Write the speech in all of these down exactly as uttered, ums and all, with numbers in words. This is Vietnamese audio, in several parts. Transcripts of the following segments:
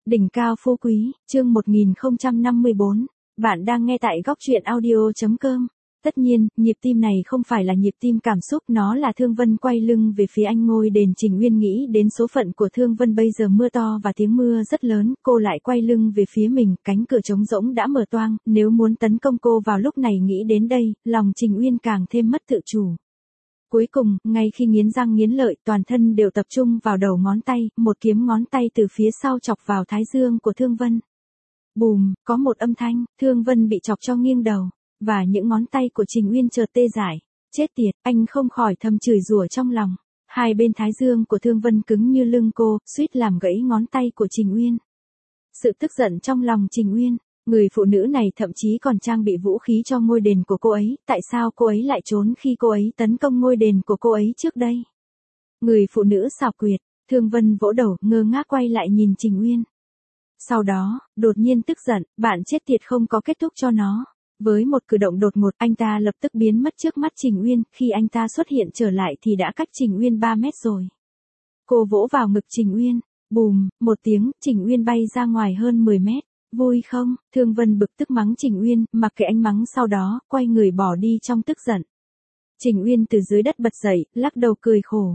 Đỉnh cao phú quý, chương một nghìn không trăm năm mươi bốn. Bạn đang nghe tại góc truyện audio chấm com. Tất nhiên, nhịp tim này không phải là nhịp tim cảm xúc, nó là Thương Vân quay lưng về phía anh ngôi đền Trình Uyên, nghĩ đến số phận của Thương Vân bây giờ mưa to và tiếng mưa rất lớn, cô lại quay lưng về phía mình, cánh cửa trống rỗng đã mở toang, nếu muốn tấn công cô vào lúc này, nghĩ đến đây, lòng Trình Uyên càng thêm mất tự chủ. Cuối cùng, ngay khi nghiến răng nghiến lợi, toàn thân đều tập trung vào đầu ngón tay, một kiếm ngón tay từ phía sau chọc vào thái dương của Thương Vân. Bùm, có một âm thanh, Thương Vân bị chọc cho nghiêng đầu, và những ngón tay của Trình Uyên chợt tê dại. Chết tiệt, anh không khỏi thầm chửi rủa trong lòng. Hai bên thái dương của Thương Vân cứng như lưng cô, suýt làm gãy ngón tay của Trình Uyên. Sự tức giận trong lòng Trình Uyên. Người phụ nữ này thậm chí còn trang bị vũ khí cho ngôi đền của cô ấy, tại sao cô ấy lại trốn khi cô ấy tấn công ngôi đền của cô ấy trước đây? Người phụ nữ xảo quyệt, Thương Vân vỗ đầu, ngơ ngác quay lại nhìn Trình Uyên. Sau đó, đột nhiên tức giận, bạn chết tiệt không có kết thúc cho nó. Với một cử động đột ngột, anh ta lập tức biến mất trước mắt Trình Uyên, khi anh ta xuất hiện trở lại thì đã cách Trình Uyên ba mét rồi. Cô vỗ vào ngực Trình Uyên, bùm, một tiếng, Trình Uyên bay ra ngoài hơn mười mét. Vui không? Thương Vân bực tức mắng Trình Uyên, mặc kệ anh mắng, sau đó, quay người bỏ đi trong tức giận. Trình Uyên từ dưới đất bật dậy, lắc đầu cười khổ.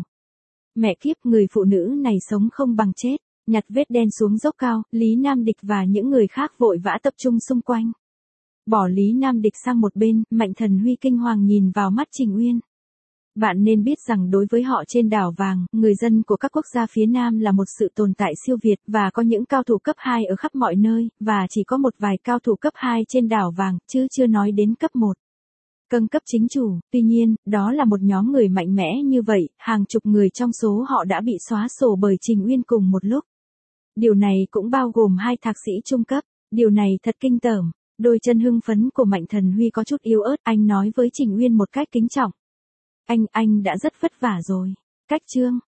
Mẹ kiếp, người phụ nữ này sống không bằng chết. Nhặt vết đen xuống dốc cao, Lý Nam Địch và những người khác vội vã tập trung xung quanh. Bỏ Lý Nam Địch sang một bên, Mạnh Thần Huy kinh hoàng nhìn vào mắt Trình Uyên. Bạn nên biết rằng đối với họ trên đảo vàng, người dân của các quốc gia phía Nam là một sự tồn tại siêu việt, và có những cao thủ cấp hai ở khắp mọi nơi, và chỉ có một vài cao thủ cấp hai trên đảo vàng, chứ chưa nói đến cấp một. Câng cấp chính chủ, tuy nhiên, đó là một nhóm người mạnh mẽ như vậy, hàng chục người trong số họ đã bị xóa sổ bởi Trình Uyên cùng một lúc. Điều này cũng bao gồm hai thạc sĩ trung cấp, điều này thật kinh tởm. Đôi chân hưng phấn của Mạnh Thần Huy có chút yếu ớt, anh nói với Trình Uyên một cách kính trọng. Anh, anh đã rất vất vả rồi. Cách chương,